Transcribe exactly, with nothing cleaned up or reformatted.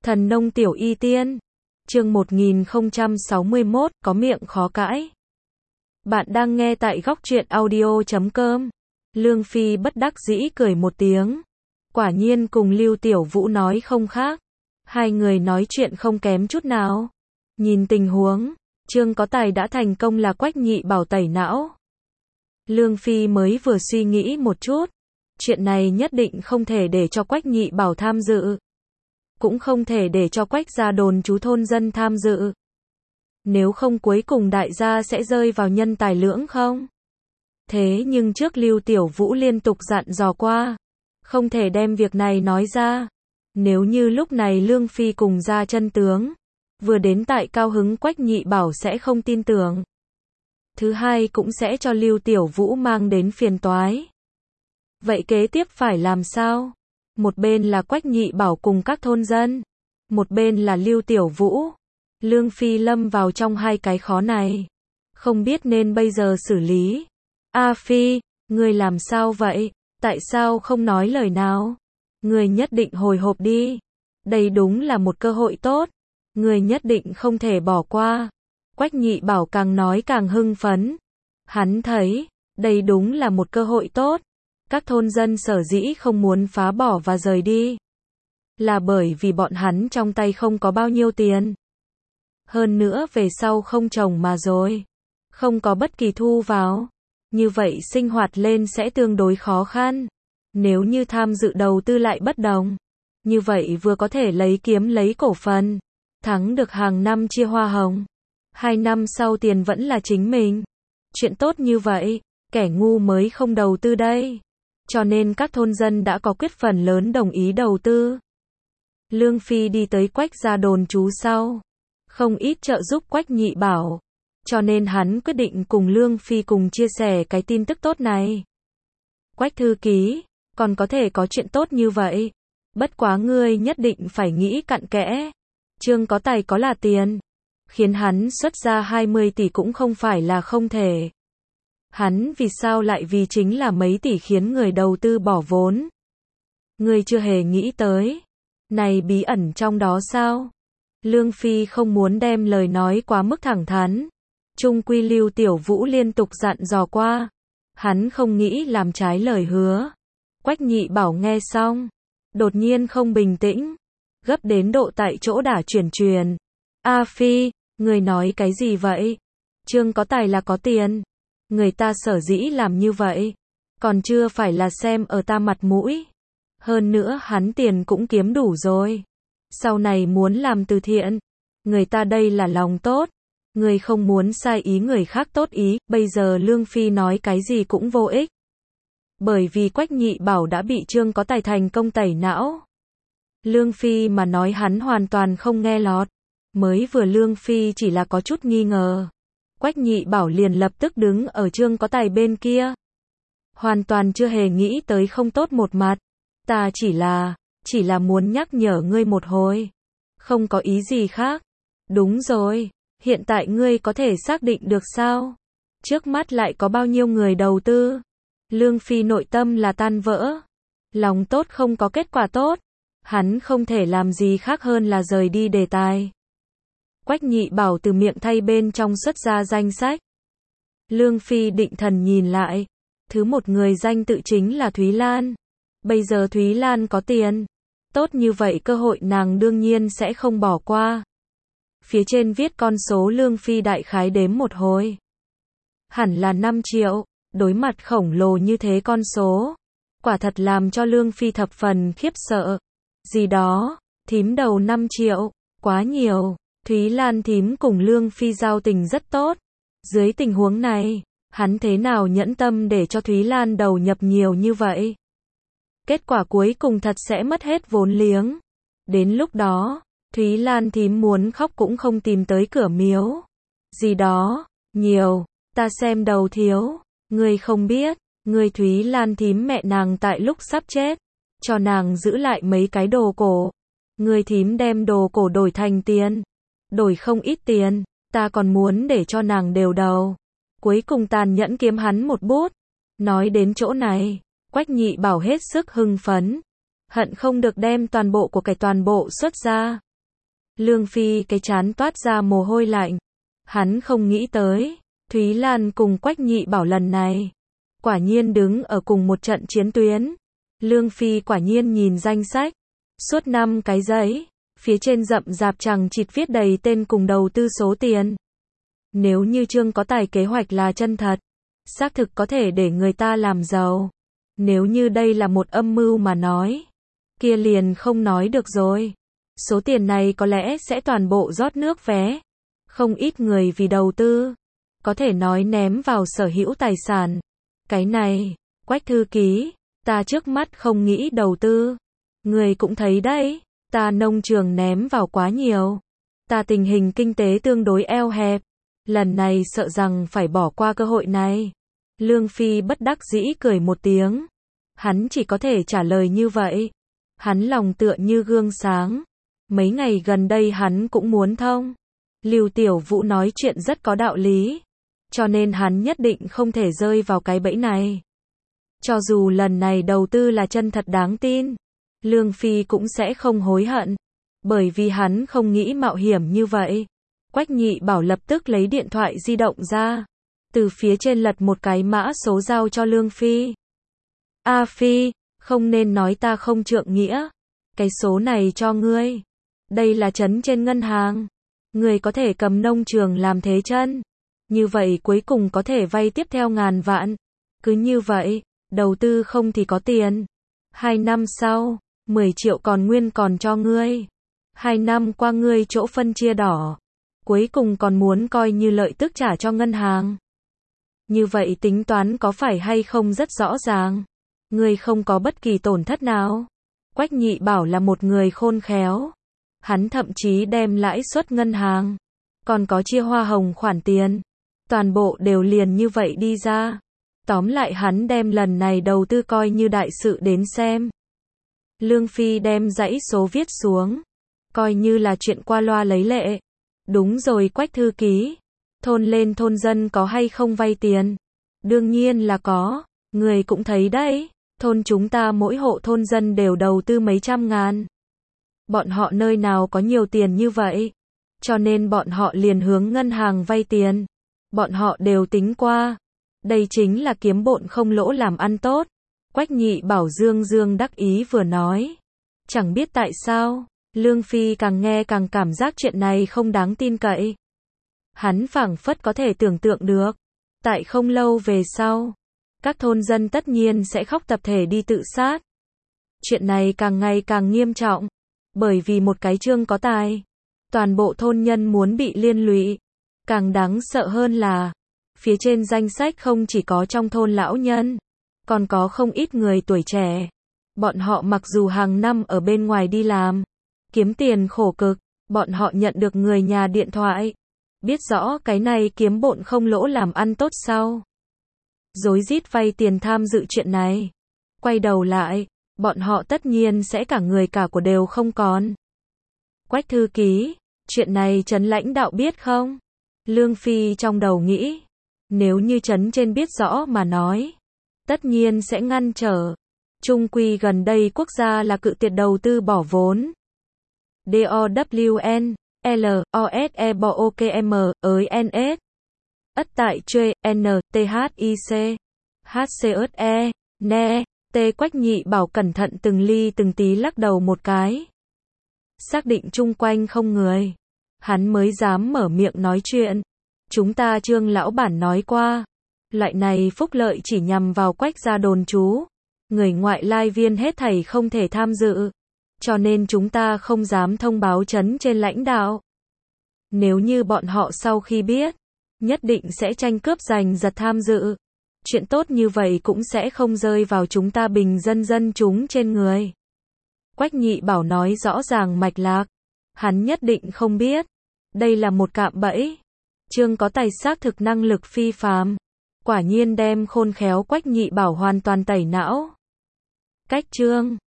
Thần nông tiểu y tiên. Chương một nghìn không trăm sáu mươi mốt, có miệng khó cãi. Bạn đang nghe tại góc truyện audio chấm com. Lương Phi bất đắc dĩ cười một tiếng. Quả nhiên cùng Lưu Tiểu Vũ nói không khác. Hai người nói chuyện không kém chút nào. Nhìn tình huống, Trương Có Tài đã thành công là Quách Nhị Bảo tẩy não. Lương Phi mới vừa suy nghĩ một chút. Chuyện này nhất định không thể để cho Quách Nhị Bảo tham dự. Cũng không thể để cho Quách gia đồn trú thôn dân tham dự. Nếu không cuối cùng đại gia sẽ rơi vào nhân tài lưỡng không? Thế nhưng trước Lưu Tiểu Vũ liên tục dặn dò qua. Không thể đem việc này nói ra. Nếu như lúc này Lương Phi cùng ra chân tướng. Vừa đến tại cao hứng Quách Nhị Bảo sẽ không tin tưởng. Thứ hai cũng sẽ cho Lưu Tiểu Vũ mang đến phiền toái. Vậy kế tiếp phải làm sao? Một bên là Quách Nhị Bảo cùng các thôn dân. Một bên là Lưu Tiểu Vũ. Lương Phi lâm vào trong hai cái khó này. Không biết nên bây giờ xử lý. A Phi, ngươi làm sao vậy? Tại sao không nói lời nào? Ngươi nhất định hồi hộp đi. Đây đúng là một cơ hội tốt. Ngươi nhất định không thể bỏ qua. Quách Nhị Bảo càng nói càng hưng phấn. Hắn thấy, đây đúng là một cơ hội tốt. Các thôn dân sở dĩ không muốn phá bỏ và rời đi. Là bởi vì bọn hắn trong tay không có bao nhiêu tiền. Hơn nữa về sau không trồng mà rồi. Không có bất kỳ thu vào. Như vậy sinh hoạt lên sẽ tương đối khó khăn. Nếu như tham dự đầu tư lại bất đồng. Như vậy vừa có thể lấy kiếm lấy cổ phần. Thắng được hàng năm chia hoa hồng. Hai năm sau tiền vẫn là chính mình. Chuyện tốt như vậy, kẻ ngu mới không đầu tư đây. Cho nên các thôn dân đã có quyết phần lớn đồng ý đầu tư. Lương Phi đi tới Quách gia đồn trú sau. Không ít trợ giúp Quách Nhị Bảo. Cho nên hắn quyết định cùng Lương Phi cùng chia sẻ cái tin tức tốt này. Quách thư ký, còn có thể có chuyện tốt như vậy. Bất quá ngươi nhất định phải nghĩ cặn kẽ. Trương Có Tài có là tiền. Khiến hắn xuất ra hai mươi tỷ cũng không phải là không thể. Hắn vì sao lại vì chính là mấy tỷ khiến người đầu tư bỏ vốn. Ngươi chưa hề nghĩ tới. Này bí ẩn trong đó sao? Lương Phi không muốn đem lời nói quá mức thẳng thắn. Chung quy Lưu Tiểu Vũ liên tục dặn dò qua. Hắn không nghĩ làm trái lời hứa. Quách Nhị Bảo nghe xong. Đột nhiên không bình tĩnh. Gấp đến độ tại chỗ đả chuyển truyền. A Phi, người nói cái gì vậy? Trương Có Tài là có tiền. Người ta sở dĩ làm như vậy. Còn chưa phải là xem ở ta mặt mũi. Hơn nữa hắn tiền cũng kiếm đủ rồi. Sau này muốn làm từ thiện. Người ta đây là lòng tốt. Người không muốn sai ý người khác tốt ý. Bây giờ Lương Phi nói cái gì cũng vô ích. Bởi vì Quách Nhị Bảo đã bị Trương Có Tài thành công tẩy não. Lương Phi mà nói hắn hoàn toàn không nghe lọt. Mới vừa Lương Phi chỉ là có chút nghi ngờ. Quách Nhị Bảo liền lập tức đứng ở Trương Có Tài bên kia. Hoàn toàn chưa hề nghĩ tới không tốt một mặt. Ta chỉ là, chỉ là muốn nhắc nhở ngươi một hồi. Không có ý gì khác. Đúng rồi, hiện tại ngươi có thể xác định được sao? Trước mắt lại có bao nhiêu người đầu tư? Lương Phi nội tâm là tan vỡ. Lòng tốt không có kết quả tốt. Hắn không thể làm gì khác hơn là rời đi đề tài. Quách Nhị Bảo từ miệng thay bên trong xuất ra danh sách. Lương Phi định thần nhìn lại. Thứ một người danh tự chính là Thúy Lan. Bây giờ Thúy Lan có tiền. Tốt như vậy cơ hội nàng đương nhiên sẽ không bỏ qua. Phía trên viết con số Lương Phi đại khái đếm một hồi. Hẳn là năm triệu. Đối mặt khổng lồ như thế con số. Quả thật làm cho Lương Phi thập phần khiếp sợ. Gì đó, thím đầu năm triệu. Quá nhiều. Thúy Lan thím cùng Lương Phi giao tình rất tốt. Dưới tình huống này, hắn thế nào nhẫn tâm để cho Thúy Lan đầu nhập nhiều như vậy? Kết quả cuối cùng thật sẽ mất hết vốn liếng. Đến lúc đó, Thúy Lan thím muốn khóc cũng không tìm tới cửa miếu. Gì đó, nhiều, ta xem đầu thiếu. Ngươi không biết, ngươi Thúy Lan thím mẹ nàng tại lúc sắp chết. Cho nàng giữ lại mấy cái đồ cổ. Ngươi thím đem đồ cổ đổi thành tiền. Đổi không ít tiền, ta còn muốn để cho nàng đều đầu. Cuối cùng tàn nhẫn kiếm hắn một bút. Nói đến chỗ này, Quách Nhị Bảo hết sức hưng phấn. Hận không được đem toàn bộ của cải toàn bộ xuất ra. Lương Phi cái trán toát ra mồ hôi lạnh. Hắn không nghĩ tới, Thúy Lan cùng Quách Nhị Bảo lần này, quả nhiên đứng ở cùng một trận chiến tuyến. Lương Phi quả nhiên nhìn danh sách, suốt năm cái giấy, phía trên rậm rạp chằng chịt viết đầy tên cùng đầu tư số tiền. Nếu như Trương có tài kế hoạch là chân thật, xác thực có thể để người ta làm giàu. Nếu như đây là một âm mưu mà nói, kia liền không nói được rồi. Số tiền này có lẽ sẽ toàn bộ rót nước vé. Không ít người vì đầu tư, có thể nói ném vào sở hữu tài sản. Cái này, Quách thư ký, ta trước mắt không nghĩ đầu tư. Người cũng thấy đấy, ta nông trường ném vào quá nhiều. Ta tình hình kinh tế tương đối eo hẹp. Lần này sợ rằng phải bỏ qua cơ hội này. Lương Phi bất đắc dĩ cười một tiếng. Hắn chỉ có thể trả lời như vậy. Hắn lòng tựa như gương sáng. Mấy ngày gần đây hắn cũng muốn thông. Lưu Tiểu Vũ nói chuyện rất có đạo lý. Cho nên hắn nhất định không thể rơi vào cái bẫy này. Cho dù lần này đầu tư là chân thật đáng tin, Lương Phi cũng sẽ không hối hận. Bởi vì hắn không nghĩ mạo hiểm như vậy. Quách Nhị Bảo lập tức lấy điện thoại di động ra. Từ phía trên lật một cái mã số giao cho Lương Phi. A Phi, không nên nói ta không trượng nghĩa. Cái số này cho ngươi. Đây là trấn trên ngân hàng. Ngươi có thể cầm nông trường làm thế chân. Như vậy cuối cùng có thể vay tiếp theo ngàn vạn. Cứ như vậy, đầu tư không thì có tiền. Hai năm sau, mười triệu còn nguyên còn cho ngươi. Hai năm qua ngươi chỗ phân chia đỏ. Cuối cùng còn muốn coi như lợi tức trả cho ngân hàng. Như vậy tính toán có phải hay không rất rõ ràng. Ngươi không có bất kỳ tổn thất nào. Quách Nhị Bảo là một người khôn khéo. Hắn thậm chí đem lãi suất ngân hàng, còn có chia hoa hồng khoản tiền, toàn bộ đều liền như vậy đi ra. Tóm lại hắn đem lần này đầu tư coi như đại sự đến xem. Lương Phi đem dãy số viết xuống, coi như là chuyện qua loa lấy lệ. Đúng rồi Quách thư ký, thôn lên thôn dân có hay không vay tiền? Đương nhiên là có, người cũng thấy đấy, thôn chúng ta mỗi hộ thôn dân đều đầu tư mấy trăm ngàn. Bọn họ nơi nào có nhiều tiền như vậy? Cho nên bọn họ liền hướng ngân hàng vay tiền. Bọn họ đều tính qua. Đây chính là kiếm bộn không lỗ làm ăn tốt. Quách Nhị Bảo dương dương đắc ý vừa nói. Chẳng biết tại sao, Lương Phi càng nghe càng cảm giác chuyện này không đáng tin cậy. Hắn phảng phất có thể tưởng tượng được. Tại không lâu về sau, các thôn dân tất nhiên sẽ khóc tập thể đi tự sát. Chuyện này càng ngày càng nghiêm trọng. Bởi vì một cái Trương có tài, toàn bộ thôn nhân muốn bị liên lụy. Càng đáng sợ hơn là, phía trên danh sách không chỉ có trong thôn lão nhân, còn có không ít người tuổi trẻ. Bọn họ mặc dù hàng năm ở bên ngoài đi làm, kiếm tiền khổ cực, bọn họ nhận được người nhà điện thoại. Biết rõ cái này kiếm bộn không lỗ làm ăn tốt sau. Rối rít vay tiền tham dự chuyện này. Quay đầu lại, bọn họ tất nhiên sẽ cả người cả của đều không còn. Quách thư ký, chuyện này trấn lãnh đạo biết không? Lương Phi trong đầu nghĩ, nếu như trấn trên biết rõ mà nói, tất nhiên sẽ ngăn trở. Trung quy gần đây quốc gia là cự tuyệt đầu tư bỏ vốn. D O W N, L, O S E B O K M, ới N S. Ất tại Chuê, N, T H I C, H C S E, N, T. Quách Nhị Bảo cẩn thận từng ly từng tí lắc đầu một cái. Xác định chung quanh không người. Hắn mới dám mở miệng nói chuyện. Chúng ta Trương lão bản nói qua. Loại này phúc lợi chỉ nhằm vào Quách gia đồn trú. Người ngoại lai viên hết thảy không thể tham dự. Cho nên chúng ta không dám thông báo trấn trên lãnh đạo. Nếu như bọn họ sau khi biết, nhất định sẽ tranh cướp giành giật tham dự. Chuyện tốt như vậy cũng sẽ không rơi vào chúng ta bình dân dân chúng trên người. Quách Nhị Bảo nói rõ ràng mạch lạc. Hắn nhất định không biết. Đây là một cạm bẫy. Trương có tài xác thực năng lực phi phàm. Quả nhiên đem khôn khéo Quách Nhị Bảo hoàn toàn tẩy não. Cách Trương.